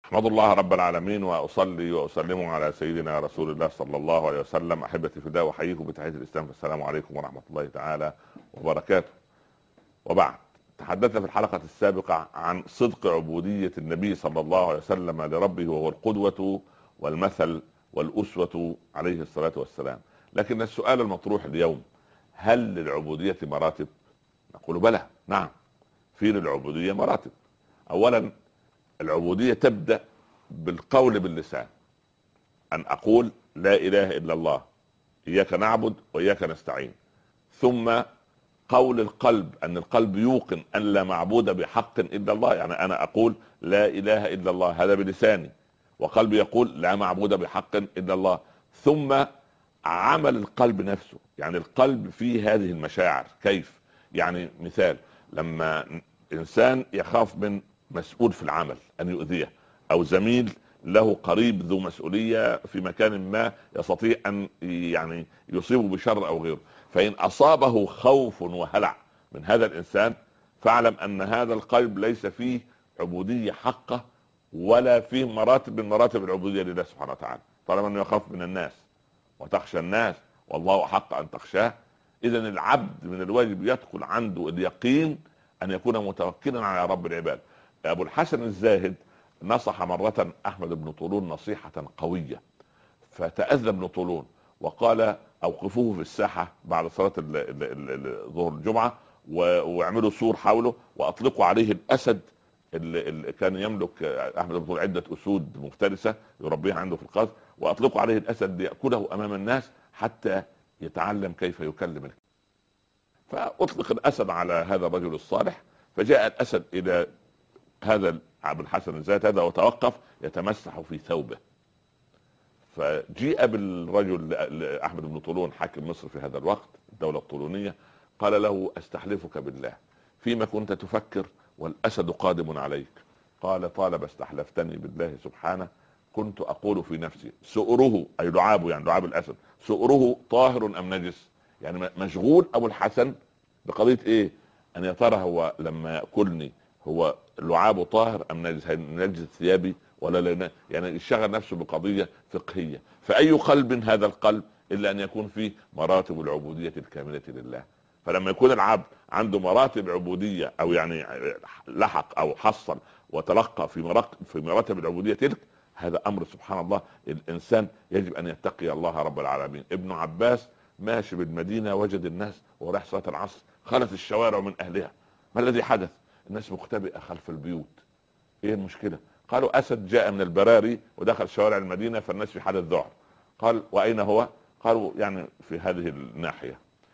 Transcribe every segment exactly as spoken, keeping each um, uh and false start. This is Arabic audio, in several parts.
احمد الله رب العالمين واصلي واسلم على سيدنا رسول الله صلى الله عليه وسلم. احبتي في الله، واحييكم بتحيه الاسلام، السلام عليكم ورحمه الله تعالى وبركاته. وبعد، تحدثنا في الحلقه السابقه عن صدق عبوديه النبي صلى الله عليه وسلم لربه، وهو القدوه والمثل والاسوه عليه الصلاه والسلام. لكن السؤال المطروح اليوم: هل للعبوديه مراتب؟ نقول بلى، نعم، في للعبوديه مراتب. اولا، العبودية تبدأ بالقول باللسان، أن أقول لا إله إلا الله، إياك نعبد وإياك نستعين. ثم قول القلب، أن القلب يوقن أن لا معبود بحق إلا الله، يعني أنا أقول لا إله إلا الله، هذا بلساني، وقلبي يقول لا معبود بحق إلا الله. ثم عمل القلب نفسه، يعني القلب فيه هذه المشاعر. كيف؟ يعني مثال، لما إنسان يخاف من مسؤول في العمل ان يؤذيه، او زميل له قريب ذو مسؤوليه في مكان ما يستطيع ان يعني يصيبه بشر او غيره، فان اصابه خوف وهلع من هذا الانسان، فاعلم ان هذا القلب ليس فيه عبوديه حقه، ولا فيه مراتب من مراتب العبوديه لله سبحانه وتعالى. طالما انه يخاف من الناس وتخشى الناس والله حق ان تخشاه، اذا العبد من الواجب يدخل عنده اليقين ان يكون متوكلا على رب العباد. ابو الحسن الزاهد نصح مرة احمد بن طولون نصيحة قوية، فتأذى ابن طولون وقال: اوقفوه في الساحة بعد صلاة ظهر الجمعة، واعملوا سور حوله، واطلقوا عليه الاسد اللي كان يملك احمد بن طولون عدة اسود مفترسة يربيها عنده في القصر، واطلقوا عليه الاسد ليأكله امام الناس حتى يتعلم كيف يكلم. فاطلق الاسد على هذا الرجل الصالح، فجاء الاسد الى هذا ابو الحسن الزاهد هذا وتوقف يتمسح في ثوبه. فجيء بالرجل لاحمد بن طولون حاكم مصر في هذا الوقت، الدوله الطولونيه، قال له: استحلفك بالله، فيما كنت تفكر والاسد قادم عليك؟ قال: طالما استحلفتني بالله سبحانه كنت اقول في نفسي: سؤره، اي لعابه، يعني لعاب الاسد، سؤره طاهر ام نجس؟ يعني مشغول ابو الحسن بقضيه ايه؟ ان يا ترى هو لما ياكلني هو لعابه طاهر ام نجس؟ نجس ثيابي ولا لا؟ يعني يشغل نفسه بقضيه فقهيه. فاي قلب هذا القلب الا ان يكون فيه مراتب العبوديه الكامله لله. فلما يكون العبد عنده مراتب عبوديه، او يعني لحق او حصل وتلقى في مراتب في مراتب العبوديه تلك، هذا امر سبحان الله. الانسان يجب ان يتقي الله رب العالمين. ابن عباس ماشي بالمدينه وجد الناس وراح صلاه العصر خلت الشوارع من اهلها. ما الذي حدث؟ الناس مختبئه خلف البيوت. ايه المشكله؟ قالوا: اسد جاء من البراري ودخل شوارع المدينه فالناس في حاله ذعر. قال: واين هو؟ قالوا: يعني في هذه الناحيه.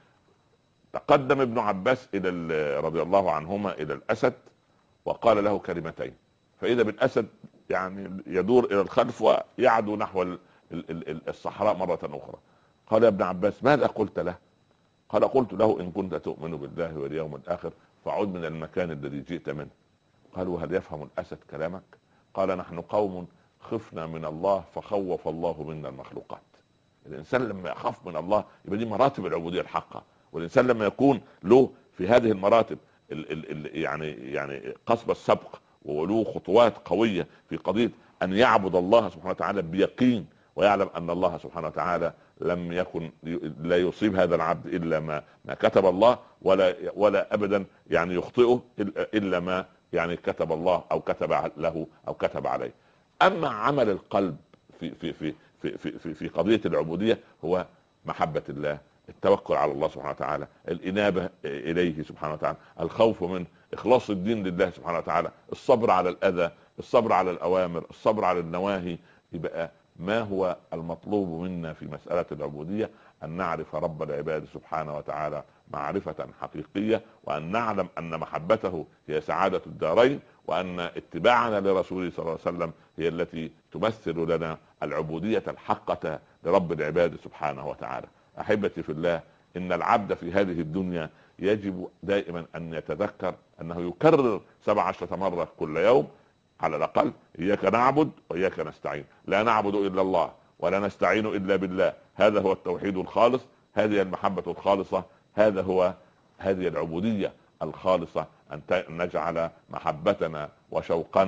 تقدم ابن عباس الى رضي الله عنهما الى الاسد وقال له كلمتين، فاذا بالاسد يعني يدور الى الخلف ويعدو نحو الصحراء مره اخرى. قال: يا ابن عباس ماذا قلت له؟ قال: قلت له: ان كنت تؤمن بالله واليوم الاخر فعد من المكان الذي جئت منه. قالوا: هل يفهم الاسد كلامك؟ قال: نحن قوم خفنا من الله فخوف الله منا المخلوقات. الانسان لما يخاف من الله يبقى دي مراتب العبوديه الحقه. والانسان لما يكون له في هذه المراتب ال ال ال يعني يعني قصب السبق وله خطوات قويه في قضيه ان يعبد الله سبحانه وتعالى بيقين، ويعلم ان الله سبحانه وتعالى لم يكن لا يصيب هذا العبد الا ما ما كتب الله، ولا ولا ابدا يعني يخطئه الا ما يعني كتب الله او كتب له او كتب عليه. اما عمل القلب في في في في في في, في قضيه العبوديه هو محبه الله، التوكل على الله سبحانه وتعالى، الانابه اليه سبحانه وتعالى، الخوف منه، اخلاص الدين لله سبحانه وتعالى، الصبر على الاذى، الصبر على الاوامر، الصبر على النواهي. يبقى ما هو المطلوب منا في مساله العبوديه؟ ان نعرف رب العباد سبحانه وتعالى معرفه حقيقيه، وان نعلم ان محبته هي سعاده الدارين، وان اتباعنا لرسوله صلى الله عليه وسلم هي التي تمثل لنا العبوديه الحقه لرب العباد سبحانه وتعالى. احبتي في الله، ان العبد في هذه الدنيا يجب دائما ان يتذكر انه يكرر سبع عشرة مرة كل يوم على الاقل: اياك نعبد واياك نستعين. لا نعبد الا الله ولا نستعين الا بالله. هذا هو التوحيد الخالص، هذه المحبة الخالصة، هذا هو هذه العبودية الخالصة، ان نجعل محبتنا وشوقنا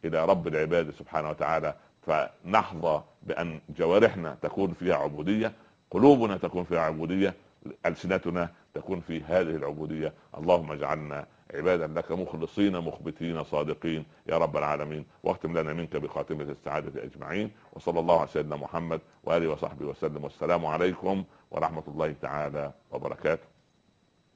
الى رب العباد سبحانه وتعالى، فنحظى بان جوارحنا تكون فيها عبوديه، قلوبنا تكون فيها عبوديه، ألسنتنا تكون في هذه العبودية. اللهم اجعلنا عبادا لك مخلصين مخبتين صادقين يا رب العالمين، واختم لنا منك بخاتمة السعادة أجمعين. وصلى الله على سيدنا محمد وآله وصحبه وسلم، والسلام عليكم ورحمة الله تعالى وبركاته.